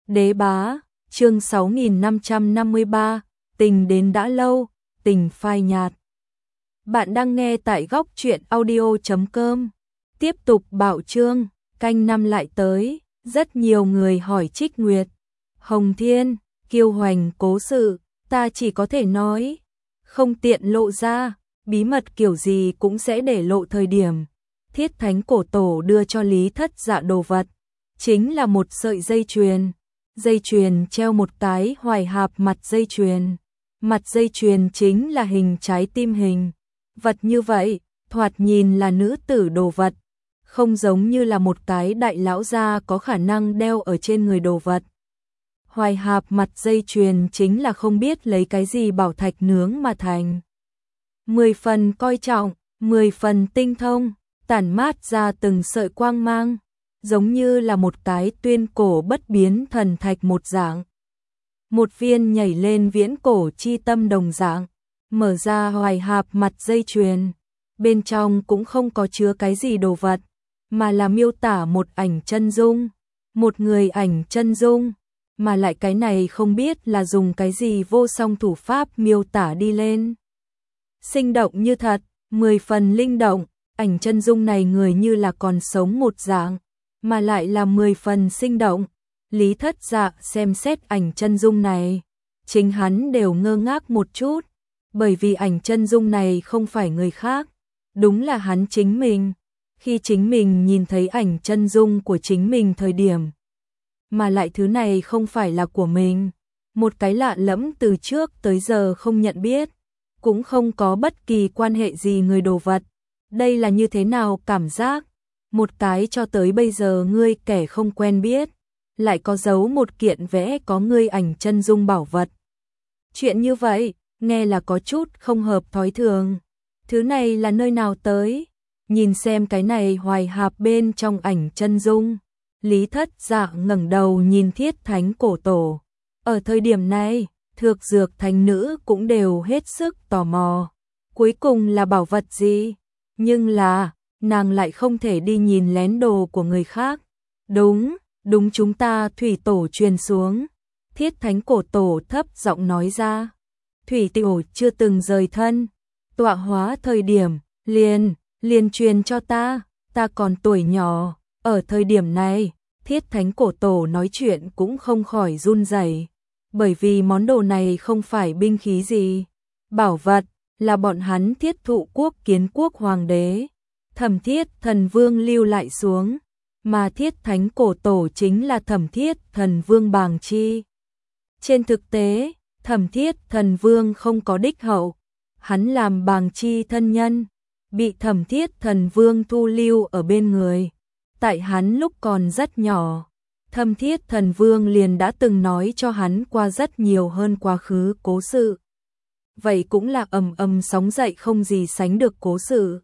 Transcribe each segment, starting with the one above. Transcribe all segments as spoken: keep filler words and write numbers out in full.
Đế bá, chương sáu nghìn năm trăm năm mươi ba, tình đến đã lâu, tình phai nhạt. Bạn đang nghe tại góc truyện audio chấm com. Tiếp tục bảo chương, canh năm lại tới, rất nhiều người hỏi Trích Nguyệt. Hồng Thiên, kiêu hoành cố sự, ta chỉ có thể nói, không tiện lộ ra, bí mật kiểu gì cũng sẽ để lộ thời điểm. Thiết Thánh Cổ Tổ đưa cho Lý Thất Dạ đồ vật, chính là một sợi dây chuyền. Dây chuyền treo một cái hoài hạp mặt dây chuyền. Mặt dây chuyền chính là hình trái tim hình. Vật như vậy, thoạt nhìn là nữ tử đồ vật, không giống như là một cái đại lão gia có khả năng đeo ở trên người đồ vật. Hoài hạp mặt dây chuyền chính là không biết lấy cái gì bảo thạch nướng mà thành. Mười phần coi trọng, mười phần tinh thông, tản mát ra từng sợi quang mang, giống như là một cái tuyên cổ bất biến thần thạch một dạng. Một viên nhảy lên viễn cổ chi tâm đồng dạng, mở ra hoài hạp mặt dây chuyền, bên trong cũng không có chứa cái gì đồ vật, mà là miêu tả một ảnh chân dung, một người ảnh chân dung, mà lại cái này không biết là dùng cái gì vô song thủ pháp miêu tả đi lên. Sinh động như thật, mười phần linh động, ảnh chân dung này người như là còn sống một dạng, mà lại là mười phần sinh động. Lý Thất Dạ xem xét ảnh chân dung này, chính hắn đều ngơ ngác một chút, bởi vì ảnh chân dung này không phải người khác, đúng là hắn chính mình. Khi chính mình nhìn thấy ảnh chân dung của chính mình thời điểm, mà lại thứ này không phải là của mình, một cái lạ lẫm từ trước tới giờ không nhận biết, cũng không có bất kỳ quan hệ gì người đồ vật. Đây là như thế nào cảm giác? Một cái cho tới bây giờ ngươi kẻ không quen biết, lại có giấu một kiện vẽ có ngươi ảnh chân dung bảo vật. Chuyện như vậy, nghe là có chút không hợp thói thường. Thứ này là nơi nào tới? Nhìn xem cái này hoài hạp bên trong ảnh chân dung. Lý Thất Dạ ngẩng đầu nhìn Thiết Thánh Cổ Tổ. Ở thời điểm này, Thược Dược Thánh Nữ cũng đều hết sức tò mò. Cuối cùng là bảo vật gì? Nhưng là, nàng lại không thể đi nhìn lén đồ của người khác. Đúng, đúng chúng ta Thủy Tổ truyền xuống. Thiết Thánh Cổ Tổ thấp giọng nói ra. Thủy Tổ chưa từng rời thân. Tọa hóa thời điểm, liền, liền truyền cho ta, ta còn tuổi nhỏ. Ở thời điểm này, Thiết Thánh Cổ Tổ nói chuyện cũng không khỏi run rẩy, bởi vì món đồ này không phải binh khí gì. Bảo vật, là bọn hắn Thiết Thụ Quốc Kiến Quốc Hoàng đế, Thẩm Thiết Thần Vương lưu lại xuống, mà Thiết Thánh Cổ Tổ chính là Thẩm Thiết Thần Vương Bàng Chi. Trên thực tế, Thẩm Thiết Thần Vương không có đích hậu, hắn làm Bàng Chi thân nhân, bị Thẩm Thiết Thần Vương thu lưu ở bên người. Tại hắn lúc còn rất nhỏ, Thẩm Thiết Thần Vương liền đã từng nói cho hắn qua rất nhiều hơn quá khứ cố sự. Vậy cũng là ầm ầm sóng dậy không gì sánh được cố sự.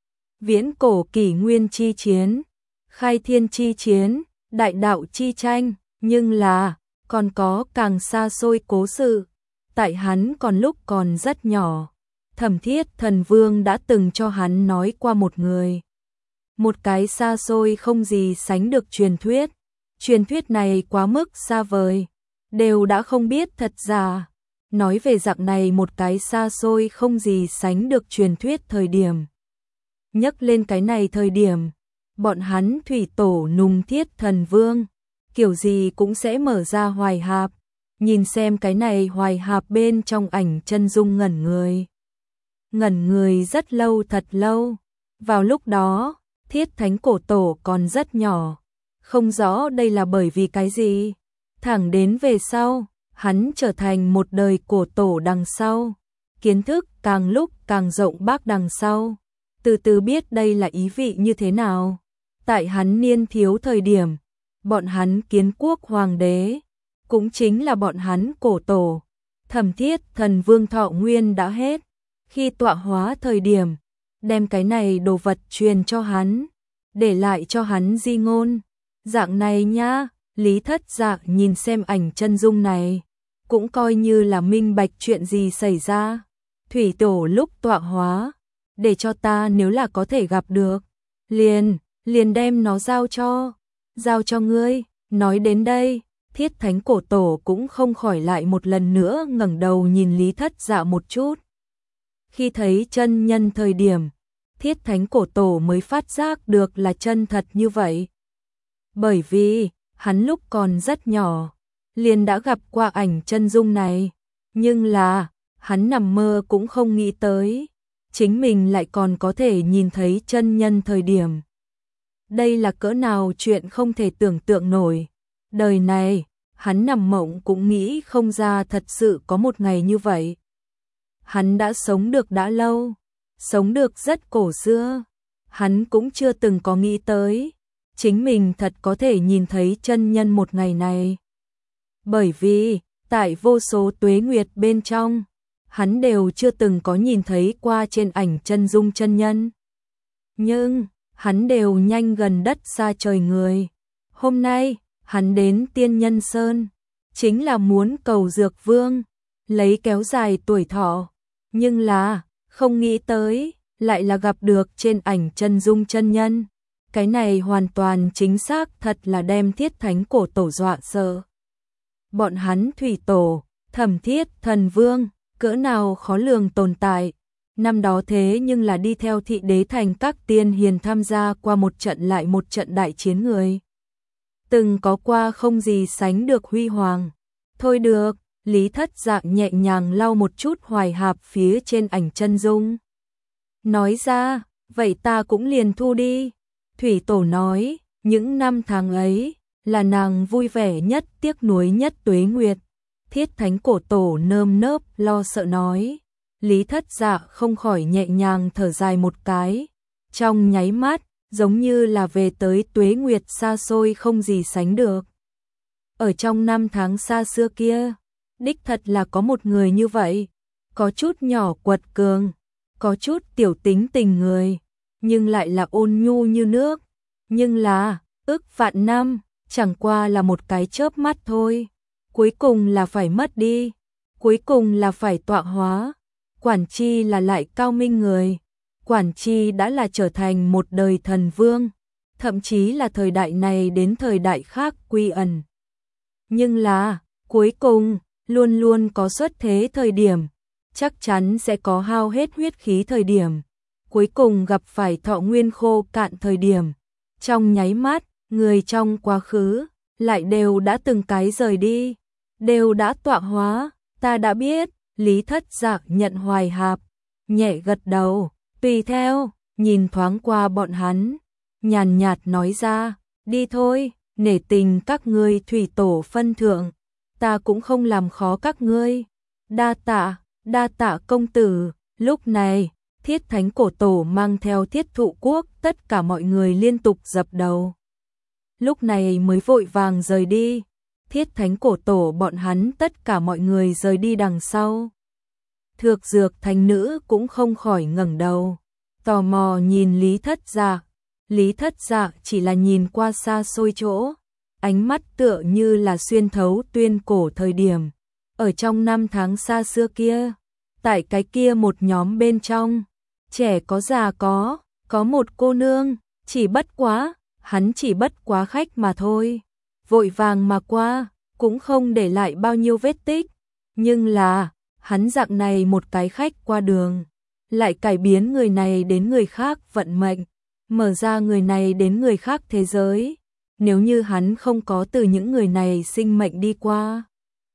Viễn cổ kỷ nguyên chi chiến, khai thiên chi chiến, đại đạo chi tranh, nhưng là, còn có càng xa xôi cố sự. Tại hắn còn lúc còn rất nhỏ, Thẩm Thiết Thần Vương đã từng cho hắn nói qua một người. Một cái xa xôi không gì sánh được truyền thuyết. Truyền thuyết này quá mức xa vời, đều đã không biết thật giả. Nói về dạng này một cái xa xôi không gì sánh được truyền thuyết thời điểm. Nhắc lên cái này thời điểm, bọn hắn Thủy Tổ nùng Thiết Thần Vương, kiểu gì cũng sẽ mở ra hoài hạp, nhìn xem cái này hoài hạp bên trong ảnh chân dung ngẩn người. Ngẩn người rất lâu thật lâu, vào lúc đó, Thiết Thánh Cổ Tổ còn rất nhỏ, không rõ đây là bởi vì cái gì. Thẳng đến về sau, hắn trở thành một đời cổ tổ đằng sau, kiến thức càng lúc càng rộng bác đằng sau, từ từ biết đây là ý vị như thế nào. Tại hắn niên thiếu thời điểm, bọn hắn Kiến Quốc Hoàng đế, cũng chính là bọn hắn cổ tổ, Thẩm Thiết Thần Vương thọ nguyên đã hết, khi tọa hóa thời điểm, đem cái này đồ vật truyền cho hắn, để lại cho hắn di ngôn. Dạng này nhá, Lý Thất Dạ nhìn xem ảnh chân dung này, cũng coi như là minh bạch chuyện gì xảy ra. Thủy Tổ lúc tọa hóa, để cho ta nếu là có thể gặp được, liền, liền đem nó giao cho, giao cho ngươi. Nói đến đây, Thiết Thánh Cổ Tổ cũng không khỏi lại một lần nữa ngẩng đầu nhìn Lý Thất Dạ một chút. Khi thấy chân nhân thời điểm, Thiết Thánh Cổ Tổ mới phát giác được là chân thật như vậy. Bởi vì, hắn lúc còn rất nhỏ, liền đã gặp qua ảnh chân dung này, nhưng là, hắn nằm mơ cũng không nghĩ tới, chính mình lại còn có thể nhìn thấy chân nhân thời điểm. Đây là cỡ nào chuyện không thể tưởng tượng nổi. Đời này, hắn nằm mộng cũng nghĩ không ra thật sự có một ngày như vậy. Hắn đã sống được đã lâu, sống được rất cổ xưa, hắn cũng chưa từng có nghĩ tới, chính mình thật có thể nhìn thấy chân nhân một ngày này. Bởi vì, tại vô số tuế nguyệt bên trong, hắn đều chưa từng có nhìn thấy qua trên ảnh chân dung chân nhân. Nhưng, hắn đều nhanh gần đất xa trời người. Hôm nay, hắn đến Tiên Nhân Sơn, chính là muốn cầu Dược Vương, lấy kéo dài tuổi thọ. Nhưng là, không nghĩ tới, lại là gặp được trên ảnh chân dung chân nhân. Cái này hoàn toàn chính xác thật là đem Thiết Thánh Cổ Tổ dọa sợ. Bọn hắn thủy tổ, Thẩm Thiết Thần Vương, cỡ nào khó lường tồn tại. Năm đó thế nhưng là đi theo thị đế thành các tiên hiền tham gia qua một trận lại một trận đại chiến người. Từng có qua không gì sánh được huy hoàng. Thôi được, Lý Thất Dạ nhẹ nhàng lau một chút hoài hạp phía trên ảnh chân dung. Nói ra, vậy ta cũng liền thu đi. Thủy tổ nói, những năm tháng ấy, là nàng vui vẻ nhất tiếc nuối nhất tuế nguyệt. Thiết Thánh Cổ Tổ nơm nớp lo sợ nói. Lý Thất Dạ không khỏi nhẹ nhàng thở dài một cái. Trong nháy mắt, giống như là về tới tuế nguyệt xa xôi không gì sánh được. Ở trong năm tháng xa xưa kia, đích thật là có một người như vậy. Có chút nhỏ quật cường, có chút tiểu tính tình người, nhưng lại là ôn nhu như nước. Nhưng là, ức vạn năm, chẳng qua là một cái chớp mắt thôi. Cuối cùng là phải mất đi, cuối cùng là phải tọa hóa. Quản Chi là lại cao minh người, Quản Chi đã là trở thành một đời thần vương, thậm chí là thời đại này đến thời đại khác quy ẩn. Nhưng là, cuối cùng, luôn luôn có xuất thế thời điểm, chắc chắn sẽ có hao hết huyết khí thời điểm, cuối cùng gặp phải thọ nguyên khô cạn thời điểm. Trong nháy mắt, người trong quá khứ, lại đều đã từng cái rời đi, đều đã tọa hóa, ta đã biết. Lý Thất Dạ nhận hoài hạp, nhẹ gật đầu, tùy theo, nhìn thoáng qua bọn hắn, nhàn nhạt nói ra, đi thôi, nể tình các ngươi thủy tổ phân thượng, ta cũng không làm khó các ngươi. Đa tạ, đa tạ công tử. Lúc này, Thiết Thánh Cổ Tổ mang theo Thiết Thụ Quốc tất cả mọi người liên tục dập đầu. Lúc này mới vội vàng rời đi. Thiết Thánh Cổ Tổ bọn hắn tất cả mọi người rời đi đằng sau. Thược Dược Thánh Nữ cũng không khỏi ngẩng đầu, tò mò nhìn Lý Thất Dạ. Lý Thất Dạ chỉ là nhìn qua xa xôi chỗ, ánh mắt tựa như là xuyên thấu tuyên cổ thời điểm. Ở trong năm tháng xa xưa kia, tại cái kia một nhóm bên trong, trẻ có già có, có một cô nương, chỉ bất quá, hắn chỉ bất quá khách mà thôi. Vội vàng mà qua, cũng không để lại bao nhiêu vết tích. Nhưng là, hắn dạng này một cái khách qua đường, lại cải biến người này đến người khác vận mệnh, mở ra người này đến người khác thế giới. Nếu như hắn không có từ những người này sinh mệnh đi qua,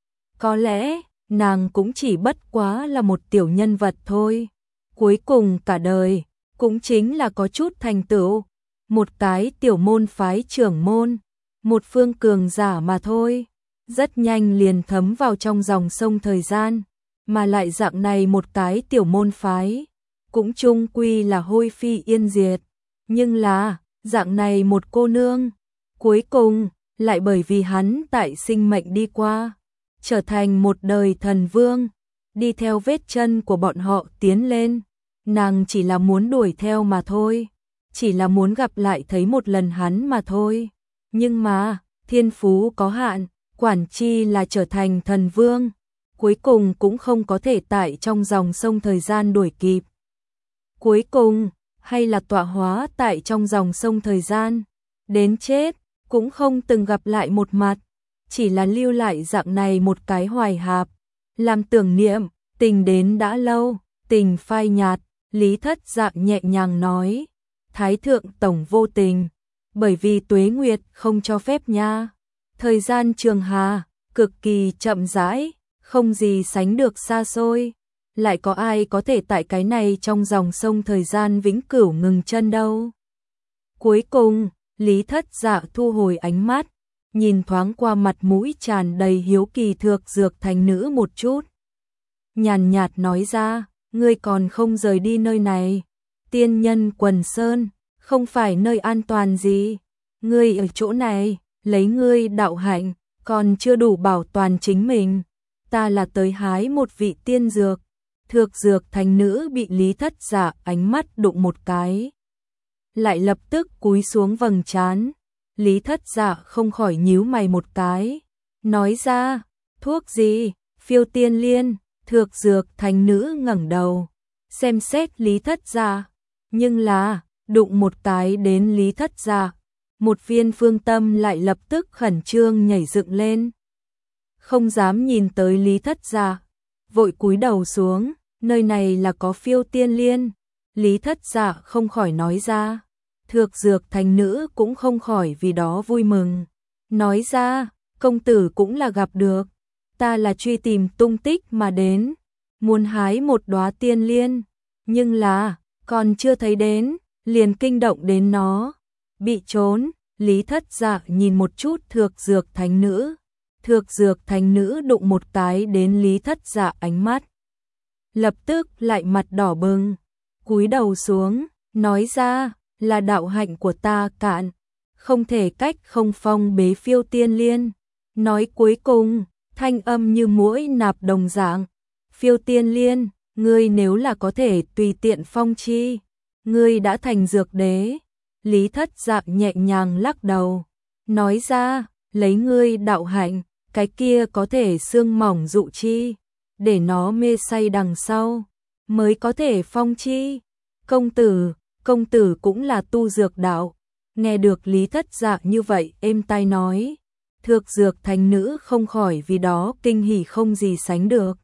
có lẽ, nàng cũng chỉ bất quá là một tiểu nhân vật thôi. Cuối cùng cả đời, cũng chính là có chút thành tựu, một cái tiểu môn phái trưởng môn, một phương cường giả mà thôi. Rất nhanh liền thấm vào trong dòng sông thời gian, mà lại dạng này một cái tiểu môn phái, cũng chung quy là hôi phi yên diệt. Nhưng là, dạng này một cô nương, cuối cùng, lại bởi vì hắn tại sinh mệnh đi qua, trở thành một đời thần vương, đi theo vết chân của bọn họ tiến lên. Nàng chỉ là muốn đuổi theo mà thôi, chỉ là muốn gặp lại thấy một lần hắn mà thôi. Nhưng mà, thiên phú có hạn, Quản Chi là trở thành thần vương, cuối cùng cũng không có thể tại trong dòng sông thời gian đuổi kịp. Cuối cùng, hay là tọa hóa tại trong dòng sông thời gian, đến chết, cũng không từng gặp lại một mặt. chỉ là lưu lại dạng này một cái hoài hạp, làm tưởng niệm, tình đến đã lâu, tình phai nhạt, Lý Thất Dạ nhẹ nhàng nói, Thái thượng tổng vô tình, bởi vì tuế nguyệt không cho phép nha. Thời gian trường hà, cực kỳ chậm rãi, không gì sánh được xa xôi, lại có ai có thể tại cái này trong dòng sông thời gian vĩnh cửu ngừng chân đâu. Cuối cùng, Lý Thất Dạ thu hồi ánh mắt, nhìn thoáng qua mặt mũi tràn đầy hiếu kỳ Thược Dược Thành Nữ một chút. Nhàn nhạt nói ra, ngươi còn không rời đi nơi này. Tiên nhân quần sơn, không phải nơi an toàn gì. Ngươi ở chỗ này, lấy ngươi đạo hạnh, còn chưa đủ bảo toàn chính mình. Ta là tới hái một vị tiên dược. Thược Dược Thành Nữ bị Lý Thất Dạ ánh mắt đụng một cái, lại lập tức cúi xuống vầng trán. Lý Thất Dạ không khỏi nhíu mày một cái, nói ra, thuốc gì? Phiêu tiên liên. Thược Dược Thành Nữ ngẩng đầu, xem xét Lý Thất Dạ, nhưng là, đụng một cái đến Lý Thất Dạ, một viên phương tâm lại lập tức khẩn trương nhảy dựng lên. Không dám nhìn tới Lý Thất Dạ, vội cúi đầu xuống, nơi này là có phiêu tiên liên. Lý Thất Dạ không khỏi nói ra, Thược Dược Thành Nữ cũng không khỏi vì đó vui mừng, nói ra, công tử cũng là gặp được, ta là truy tìm tung tích mà đến, muốn hái một đóa tiên liên, nhưng là, còn chưa thấy đến, liền kinh động đến nó, bị trốn. Lý Thất Dạ nhìn một chút Thược Dược Thành Nữ, Thược Dược Thành Nữ đụng một cái đến Lý Thất Dạ ánh mắt, lập tức lại mặt đỏ bừng, cúi đầu xuống, nói ra, là đạo hạnh của ta cạn, không thể cách không phong bế phiêu tiên liên. Nói cuối cùng, thanh âm như muỗi nạp đồng dạng, phiêu tiên liên, ngươi nếu là có thể tùy tiện phong chi, ngươi đã thành dược đế. Lý Thất Dạ nhẹ nhàng lắc đầu, nói ra, lấy ngươi đạo hạnh, cái kia có thể xương mỏng dụ chi, để nó mê say đằng sau, mới có thể phong chi. Công tử, công tử cũng là tu dược đạo. Nghe được Lý Thất Dạ như vậy êm tai nói, Thược Dược Thành Nữ không khỏi vì đó kinh hỉ không gì sánh được.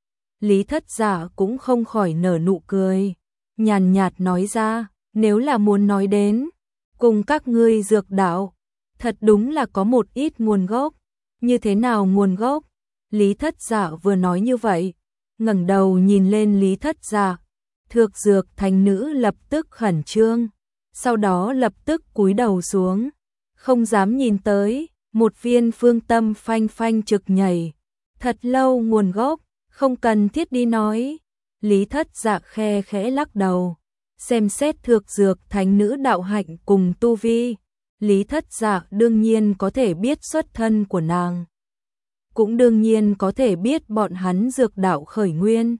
Lý Thất Dạ cũng không khỏi nở nụ cười, nhàn nhạt nói ra, nếu là muốn nói đến, cùng các ngươi dược đạo, thật đúng là có một ít nguồn gốc. Như thế nào nguồn gốc? Lý Thất Dạ vừa nói như vậy, ngẩng đầu nhìn lên Lý Thất Dạ, Thược Dược Thành Nữ lập tức khẩn trương, sau đó lập tức cúi đầu xuống, không dám nhìn tới, một viên phương tâm phanh phanh trực nhảy, thật lâu nguồn gốc, không cần thiết đi nói. Lý Thất Dạ khe khẽ lắc đầu, xem xét Thược Dược Thành Nữ đạo hạnh cùng tu vi, Lý Thất Dạ đương nhiên có thể biết xuất thân của nàng, cũng đương nhiên có thể biết bọn hắn dược đạo khởi nguyên.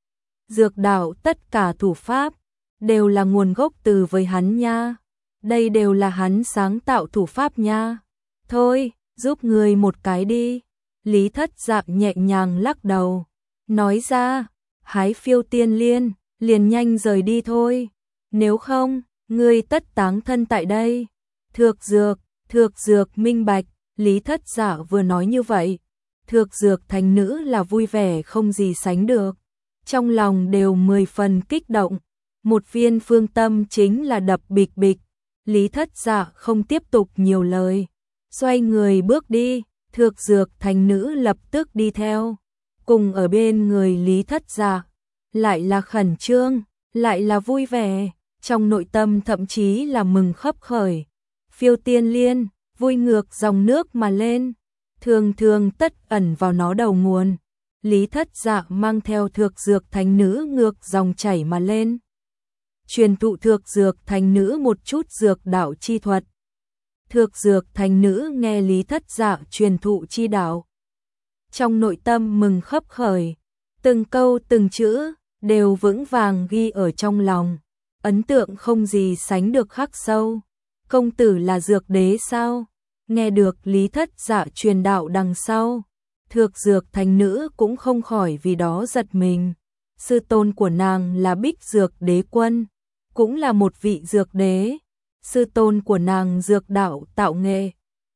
Dược đạo tất cả thủ pháp đều là nguồn gốc từ với hắn nha, đây đều là hắn sáng tạo thủ pháp nha. Thôi, giúp người một cái đi. Lý Thất Dạ nhẹ nhàng lắc đầu, nói ra, hái phiêu tiên liên, liền nhanh rời đi thôi, nếu không, ngươi tất táng thân tại đây. Thược Dược, Thược Dược minh bạch. Lý Thất Dạ vừa nói như vậy, Thược Dược Thành Nữ là vui vẻ không gì sánh được, trong lòng đều mười phần kích động, một viên phương tâm chính là đập bịch bịch. Lý Thất Dạ không tiếp tục nhiều lời, xoay người bước đi. Thược Dược Thành Nữ lập tức đi theo, cùng ở bên người Lý Thất Dạ, lại là khẩn trương, lại là vui vẻ, trong nội tâm thậm chí là mừng khấp khởi. Phiêu tiên liên, vui ngược dòng nước mà lên, thường thường tất ẩn vào nó đầu nguồn. Lý Thất Dạ mang theo Thược Dược Thành Nữ ngược dòng chảy mà lên, truyền thụ Thược Dược Thành Nữ một chút dược đạo chi thuật. Thược Dược Thành Nữ nghe Lý Thất Dạ truyền thụ chi đạo, trong nội tâm mừng khấp khởi, từng câu từng chữ đều vững vàng ghi ở trong lòng, ấn tượng không gì sánh được khắc sâu. Công tử là dược đế sao? Nghe được Lý Thất Dạ truyền đạo đằng sau, Thược Dược Thành Nữ cũng không khỏi vì đó giật mình. Sư tôn của nàng là Bích Dược Đế Quân, cũng là một vị dược đế. Sư tôn của nàng dược đạo tạo nghệ,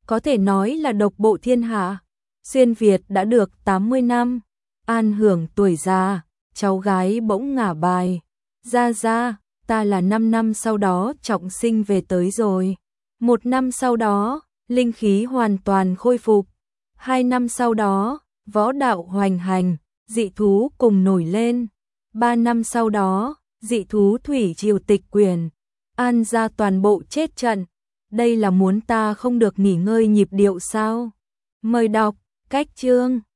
có thể nói là độc bộ thiên hạ. Xuyên Việt đã được tám mươi năm, an hưởng tuổi già, cháu gái bỗng ngả bài. Ra ra, ta là năm năm sau đó trọng sinh về tới rồi. Một năm sau đó, linh khí hoàn toàn khôi phục. Hai năm sau đó, võ đạo hoành hành, dị thú cùng nổi lên. Ba năm sau đó, dị thú thủy triều tịch quyền, An gia toàn bộ chết trận. Đây là muốn ta không được nghỉ ngơi nhịp điệu sao? Mời đọc, cách chương.